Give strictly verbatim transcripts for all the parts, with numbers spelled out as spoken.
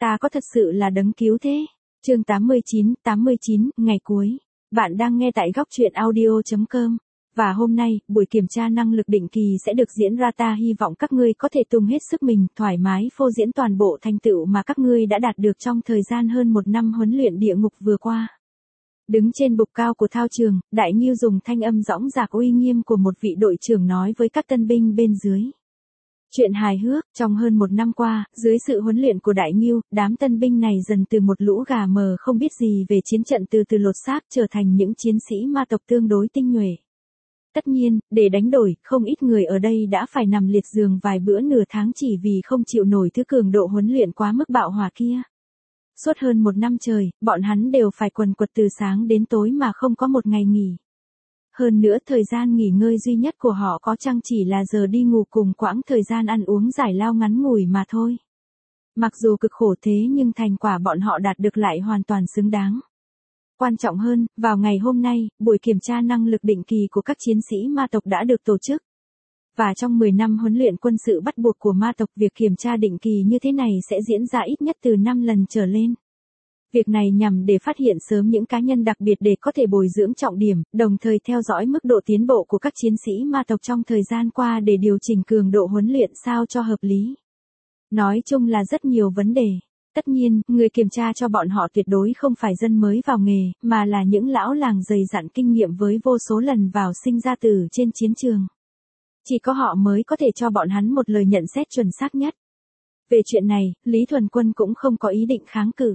Ta có thật sự là đấng cứu thế. Chương tám mươi chín, tám mươi chín, ngày cuối. Bạn đang nghe tại góc truyện audio chấm com. Và hôm nay, buổi kiểm tra năng lực định kỳ sẽ được diễn ra, ta hy vọng các ngươi có thể tung hết sức mình, thoải mái phô diễn toàn bộ thành tựu mà các ngươi đã đạt được trong thời gian hơn một năm huấn luyện địa ngục vừa qua. Đứng trên bục cao của thao trường, Đại Ngưu dùng thanh âm dõng dạc uy nghiêm của một vị đội trưởng nói với các tân binh bên dưới. Chuyện hài hước, trong hơn một năm qua, dưới sự huấn luyện của Đại Ngưu, đám tân binh này dần từ một lũ gà mờ không biết gì về chiến trận từ từ lột xác trở thành những chiến sĩ ma tộc tương đối tinh nhuệ. Tất nhiên, để đánh đổi, không ít người ở đây đã phải nằm liệt giường vài bữa nửa tháng chỉ vì không chịu nổi thứ cường độ huấn luyện quá mức bạo hỏa kia. Suốt hơn một năm trời, bọn hắn đều phải quần quật từ sáng đến tối mà không có một ngày nghỉ. Hơn nữa thời gian nghỉ ngơi duy nhất của họ có chăng chỉ là giờ đi ngủ cùng quãng thời gian ăn uống giải lao ngắn ngủi mà thôi. Mặc dù cực khổ thế nhưng thành quả bọn họ đạt được lại hoàn toàn xứng đáng. Quan trọng hơn, vào ngày hôm nay, buổi kiểm tra năng lực định kỳ của các chiến sĩ ma tộc đã được tổ chức. Và trong mười năm huấn luyện quân sự bắt buộc của ma tộc, việc kiểm tra định kỳ như thế này sẽ diễn ra ít nhất từ năm lần trở lên. Việc này nhằm để phát hiện sớm những cá nhân đặc biệt để có thể bồi dưỡng trọng điểm, đồng thời theo dõi mức độ tiến bộ của các chiến sĩ ma tộc trong thời gian qua để điều chỉnh cường độ huấn luyện sao cho hợp lý. Nói chung là rất nhiều vấn đề. Tất nhiên, người kiểm tra cho bọn họ tuyệt đối không phải dân mới vào nghề, mà là những lão làng dày dặn kinh nghiệm với vô số lần vào sinh ra tử trên chiến trường. Chỉ có họ mới có thể cho bọn hắn một lời nhận xét chuẩn xác nhất. Về chuyện này, Lý Thuần Quân cũng không có ý định kháng cự.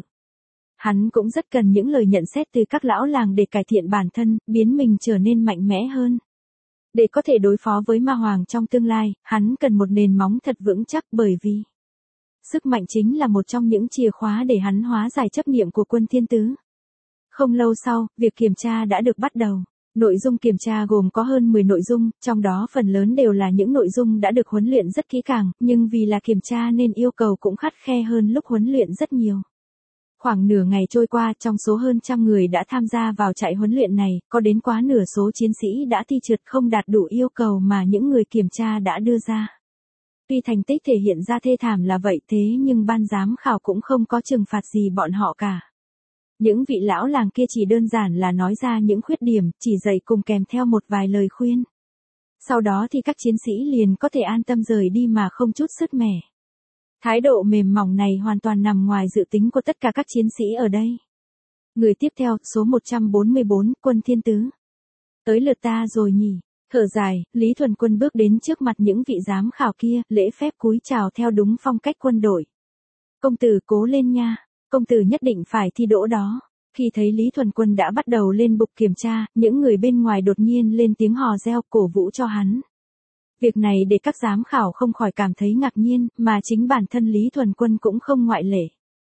Hắn cũng rất cần những lời nhận xét từ các lão làng để cải thiện bản thân, biến mình trở nên mạnh mẽ hơn. Để có thể đối phó với ma hoàng trong tương lai, hắn cần một nền móng thật vững chắc, bởi vì sức mạnh chính là một trong những chìa khóa để hắn hóa giải chấp niệm của quân thiên tứ. Không lâu sau, việc kiểm tra đã được bắt đầu. Nội dung kiểm tra gồm có hơn mười nội dung, trong đó phần lớn đều là những nội dung đã được huấn luyện rất kỹ càng, nhưng vì là kiểm tra nên yêu cầu cũng khắt khe hơn lúc huấn luyện rất nhiều. Khoảng nửa ngày trôi qua, trong số hơn trăm người đã tham gia vào trại huấn luyện này, có đến quá nửa số chiến sĩ đã thi trượt không đạt đủ yêu cầu mà những người kiểm tra đã đưa ra. Tuy thành tích thể hiện ra thê thảm là vậy thế nhưng ban giám khảo cũng không có trừng phạt gì bọn họ cả. Những vị lão làng kia chỉ đơn giản là nói ra những khuyết điểm, chỉ dạy cùng kèm theo một vài lời khuyên. Sau đó thì các chiến sĩ liền có thể an tâm rời đi mà không chút sứt mẻ. Thái độ mềm mỏng này hoàn toàn nằm ngoài dự tính của tất cả các chiến sĩ ở đây. Người tiếp theo, số một trăm bốn mươi bốn, Quân Thiên Tứ. Tới lượt ta rồi nhỉ. Thở dài, Lý Thuần Quân bước đến trước mặt những vị giám khảo kia, lễ phép cúi chào theo đúng phong cách quân đội. Công tử cố lên nha, công tử nhất định phải thi đỗ đó. Khi thấy Lý Thuần Quân đã bắt đầu lên bục kiểm tra, những người bên ngoài đột nhiên lên tiếng hò reo cổ vũ cho hắn. Việc này để các giám khảo không khỏi cảm thấy ngạc nhiên, mà chính bản thân Lý Thuần Quân cũng không ngoại lệ.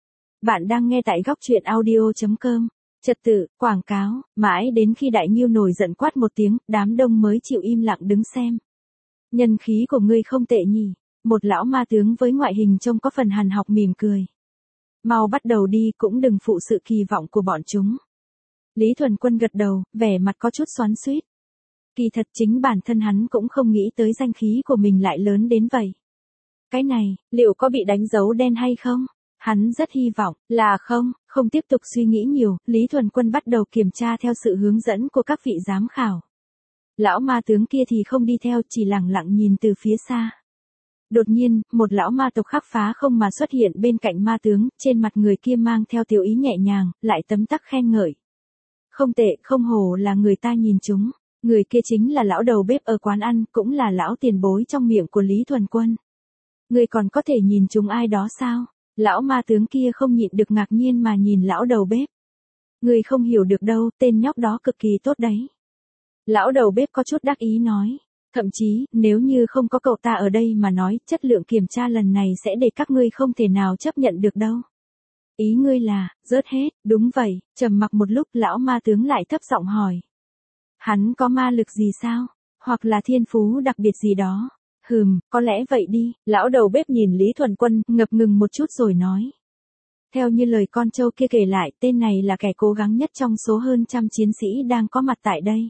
Bạn đang nghe tại góc truyện audio chấm com. Trật tự, quảng cáo, mãi đến khi Đại Ngưu nổi giận quát một tiếng, đám đông mới chịu im lặng đứng xem. Nhân khí của ngươi không tệ nhỉ. Một lão ma tướng với ngoại hình trông có phần hằn học mỉm cười. Mau bắt đầu đi, cũng đừng phụ sự kỳ vọng của bọn chúng. Lý Thuần Quân gật đầu, vẻ mặt có chút xoắn xuýt. Kỳ thật chính bản thân hắn cũng không nghĩ tới danh khí của mình lại lớn đến vậy. Cái này, liệu có bị đánh dấu đen hay không? Hắn rất hy vọng là không. Không tiếp tục suy nghĩ nhiều, Lý Thuần Quân bắt đầu kiểm tra theo sự hướng dẫn của các vị giám khảo. Lão ma tướng kia thì không đi theo, chỉ lặng lặng nhìn từ phía xa. Đột nhiên, một lão ma tộc khác phá không mà xuất hiện bên cạnh ma tướng, trên mặt người kia mang theo tiểu ý nhẹ nhàng, lại tấm tắc khen ngợi. Không tệ, không hổ là người ta nhìn chúng. Người kia chính là lão đầu bếp ở quán ăn, cũng là lão tiền bối trong miệng của Lý Thuần Quân. Người còn có thể nhìn chúng ai đó sao? Lão ma tướng kia không nhịn được ngạc nhiên mà nhìn lão đầu bếp. Người không hiểu được đâu, tên nhóc đó cực kỳ tốt đấy. Lão đầu bếp có chút đắc ý nói. Thậm chí, nếu như không có cậu ta ở đây mà nói, chất lượng kiểm tra lần này sẽ để các ngươi không thể nào chấp nhận được đâu. Ý ngươi là, rớt hết, đúng vậy. Trầm mặc một lúc, lão ma tướng lại thấp giọng hỏi. Hắn có ma lực gì sao? Hoặc là thiên phú đặc biệt gì đó? Hừm, có lẽ vậy đi. Lão đầu bếp nhìn Lý Thuần Quân, ngập ngừng một chút rồi nói. Theo như lời con trâu kia kể lại, tên này là kẻ cố gắng nhất trong số hơn trăm chiến sĩ đang có mặt tại đây.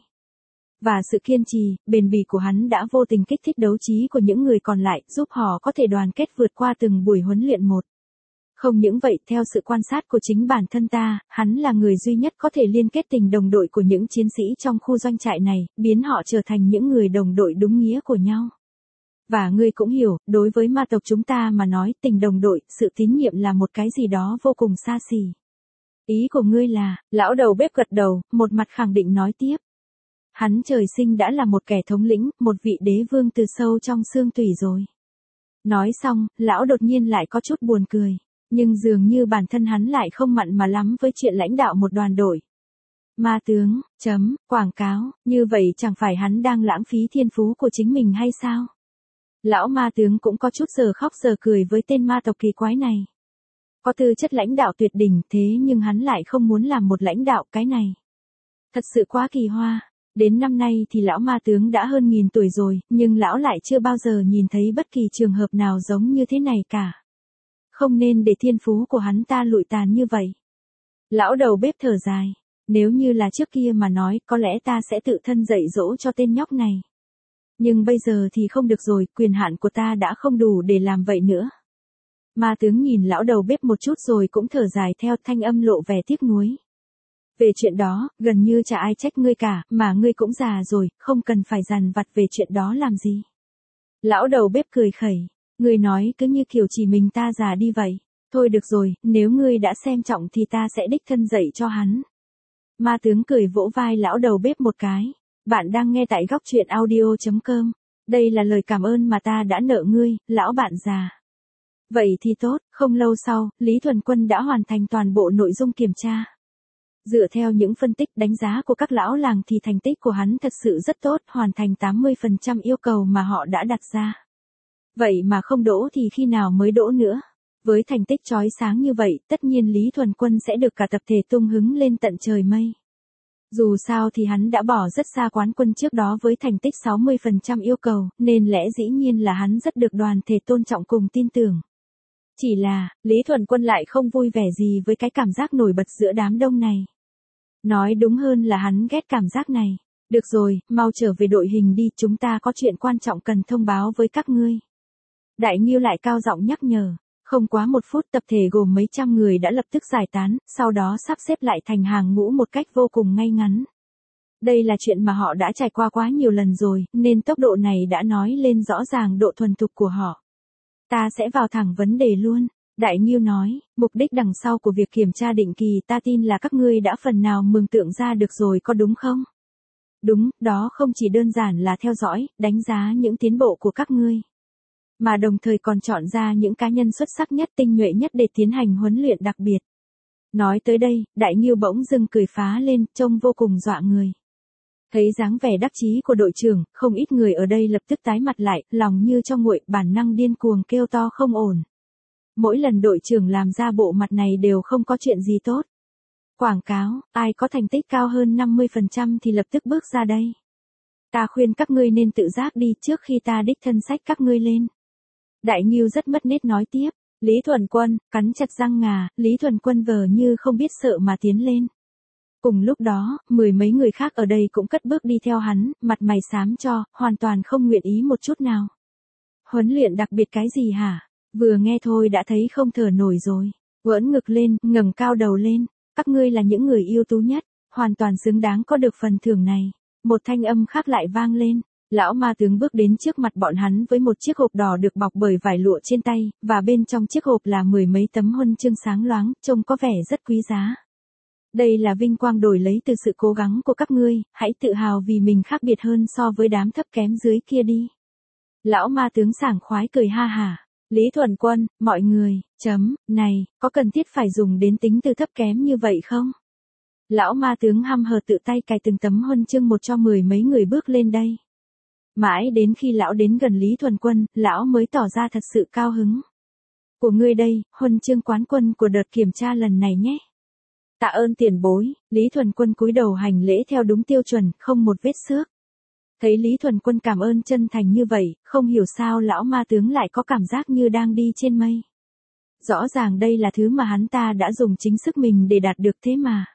Và sự kiên trì, bền bỉ của hắn đã vô tình kích thích đấu trí của những người còn lại, giúp họ có thể đoàn kết vượt qua từng buổi huấn luyện một. Không những vậy, theo sự quan sát của chính bản thân ta, hắn là người duy nhất có thể liên kết tình đồng đội của những chiến sĩ trong khu doanh trại này, biến họ trở thành những người đồng đội đúng nghĩa của nhau. Và ngươi cũng hiểu, đối với ma tộc chúng ta mà nói, tình đồng đội, sự tín nhiệm là một cái gì đó vô cùng xa xỉ. Ý của ngươi là, lão đầu bếp gật đầu, một mặt khẳng định nói tiếp. Hắn trời sinh đã là một kẻ thống lĩnh, một vị đế vương từ sâu trong xương tủy rồi. Nói xong, lão đột nhiên lại có chút buồn cười, nhưng dường như bản thân hắn lại không mặn mà lắm với chuyện lãnh đạo một đoàn đội. Ma tướng, chấm, quảng cáo, như vậy chẳng phải hắn đang lãng phí thiên phú của chính mình hay sao? Lão ma tướng cũng có chút giờ khóc giờ cười với tên ma tộc kỳ quái này. Có tư chất lãnh đạo tuyệt đỉnh thế nhưng hắn lại không muốn làm một lãnh đạo cái này. Thật sự quá kỳ hoa. Đến năm nay thì lão ma tướng đã hơn nghìn tuổi rồi, nhưng lão lại chưa bao giờ nhìn thấy bất kỳ trường hợp nào giống như thế này cả. Không nên để thiên phú của hắn ta lụi tàn như vậy. Lão đầu bếp thở dài. Nếu như là trước kia mà nói, có lẽ ta sẽ tự thân dạy dỗ cho tên nhóc này. Nhưng bây giờ thì không được rồi, quyền hạn của ta đã không đủ để làm vậy nữa. Ma tướng nhìn lão đầu bếp một chút rồi cũng thở dài theo, thanh âm lộ vẻ tiếc nuối. Về chuyện đó, gần như chả ai trách ngươi cả, mà ngươi cũng già rồi, không cần phải dằn vặt về chuyện đó làm gì. Lão đầu bếp cười khẩy, ngươi nói cứ như kiểu chỉ mình ta già đi vậy. Thôi được rồi, nếu ngươi đã xem trọng thì ta sẽ đích thân dạy cho hắn. Ma tướng cười vỗ vai lão đầu bếp một cái. Bạn đang nghe tại góc truyện audio chấm com. Đây là lời cảm ơn mà ta đã nợ ngươi, lão bạn già. Vậy thì tốt, không lâu sau, Lý Thuần Quân đã hoàn thành toàn bộ nội dung kiểm tra. Dựa theo những phân tích đánh giá của các lão làng thì thành tích của hắn thật sự rất tốt, hoàn thành tám mươi phần trăm yêu cầu mà họ đã đặt ra. Vậy mà không đỗ thì khi nào mới đỗ nữa? Với thành tích chói sáng như vậy, tất nhiên Lý Thuần Quân sẽ được cả tập thể tung hứng lên tận trời mây. Dù sao thì hắn đã bỏ rất xa quán quân trước đó với thành tích sáu mươi phần trăm yêu cầu, nên lẽ dĩ nhiên là hắn rất được đoàn thể tôn trọng cùng tin tưởng. Chỉ là, Lý Thuần Quân lại không vui vẻ gì với cái cảm giác nổi bật giữa đám đông này. Nói đúng hơn là hắn ghét cảm giác này. Được rồi, mau trở về đội hình đi, chúng ta có chuyện quan trọng cần thông báo với các ngươi. Đại Nghiêu lại cao giọng nhắc nhở. Không quá một phút tập thể gồm mấy trăm người đã lập tức giải tán, sau đó sắp xếp lại thành hàng ngũ một cách vô cùng ngay ngắn. Đây là chuyện mà họ đã trải qua quá nhiều lần rồi, nên tốc độ này đã nói lên rõ ràng độ thuần thục của họ. Ta sẽ vào thẳng vấn đề luôn. Đại Nghiêu nói, mục đích đằng sau của việc kiểm tra định kỳ ta tin là các ngươi đã phần nào mường tượng ra được rồi có đúng không? Đúng, đó không chỉ đơn giản là theo dõi, đánh giá những tiến bộ của các ngươi. Mà đồng thời còn chọn ra những cá nhân xuất sắc nhất tinh nhuệ nhất để tiến hành huấn luyện đặc biệt. Nói tới đây, Đại Nghiêu bỗng dưng cười phá lên, trông vô cùng dọa người. Thấy dáng vẻ đắc chí của đội trưởng, không ít người ở đây lập tức tái mặt lại, lòng như cho nguội, bản năng điên cuồng kêu to không ổn. Mỗi lần đội trưởng làm ra bộ mặt này đều không có chuyện gì tốt. Quảng cáo, ai có thành tích cao hơn năm mươi phần trăm thì lập tức bước ra đây. Ta khuyên các ngươi nên tự giác đi trước khi ta đích thân xách các ngươi lên. Đại Nghiêu rất mất nết nói tiếp, Lý Thuần Quân, cắn chặt răng ngà, Lý Thuần Quân vờ như không biết sợ mà tiến lên. Cùng lúc đó, mười mấy người khác ở đây cũng cất bước đi theo hắn, mặt mày xám cho, hoàn toàn không nguyện ý một chút nào. Huấn luyện đặc biệt cái gì hả? Vừa nghe thôi đã thấy không thở nổi rồi. Ưỡn ngực lên, ngẩng cao đầu lên, các ngươi là những người ưu tú nhất, hoàn toàn xứng đáng có được phần thưởng này. Một thanh âm khác lại vang lên. Lão ma tướng bước đến trước mặt bọn hắn với một chiếc hộp đỏ được bọc bởi vải lụa trên tay, và bên trong chiếc hộp là mười mấy tấm huân chương sáng loáng, trông có vẻ rất quý giá. Đây là vinh quang đổi lấy từ sự cố gắng của các ngươi, hãy tự hào vì mình khác biệt hơn so với đám thấp kém dưới kia đi. Lão ma tướng sảng khoái cười ha hả. Lý Thuần Quân, mọi người, chấm, này, có cần thiết phải dùng đến tính từ thấp kém như vậy không? Lão ma tướng hăm hở tự tay cài từng tấm huân chương một cho mười mấy người bước lên đây. Mãi đến khi lão đến gần Lý Thuần Quân, lão mới tỏ ra thật sự cao hứng. Của ngươi đây, huân chương quán quân của đợt kiểm tra lần này nhé. Tạ ơn tiền bối, Lý Thuần Quân cúi đầu hành lễ theo đúng tiêu chuẩn, không một vết xước. Thấy Lý Thuần Quân cảm ơn chân thành như vậy, không hiểu sao lão ma tướng lại có cảm giác như đang đi trên mây. Rõ ràng đây là thứ mà hắn ta đã dùng chính sức mình để đạt được thế mà.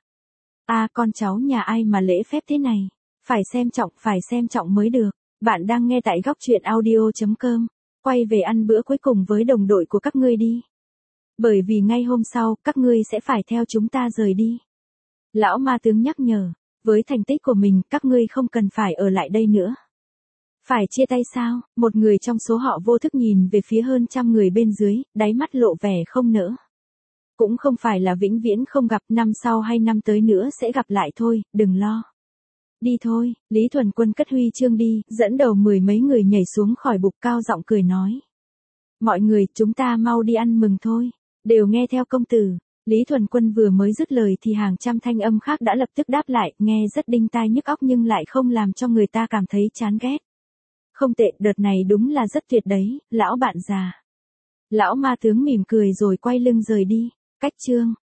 À, con cháu nhà ai mà lễ phép thế này. Phải xem trọng, phải xem trọng mới được. Bạn đang nghe tại góc truyện audio chấm com. Quay về ăn bữa cuối cùng với đồng đội của các ngươi đi. Bởi vì ngay hôm sau, các ngươi sẽ phải theo chúng ta rời đi. Lão ma tướng nhắc nhở, với thành tích của mình, các ngươi không cần phải ở lại đây nữa. Phải chia tay sao? Một người trong số họ vô thức nhìn về phía hơn trăm người bên dưới, đáy mắt lộ vẻ không nỡ. Cũng không phải là vĩnh viễn không gặp, năm sau hay năm tới nữa sẽ gặp lại thôi, đừng lo. Đi thôi, Lý Thuần Quân cất huy chương đi, dẫn đầu mười mấy người nhảy xuống khỏi bục cao giọng cười nói. Mọi người, chúng ta mau đi ăn mừng thôi, đều nghe theo công tử. Lý Thuần Quân vừa mới dứt lời thì hàng trăm thanh âm khác đã lập tức đáp lại, nghe rất đinh tai nhức óc nhưng lại không làm cho người ta cảm thấy chán ghét. Không tệ, đợt này đúng là rất tuyệt đấy, lão bạn già. Lão ma tướng mỉm cười rồi quay lưng rời đi. Cách chương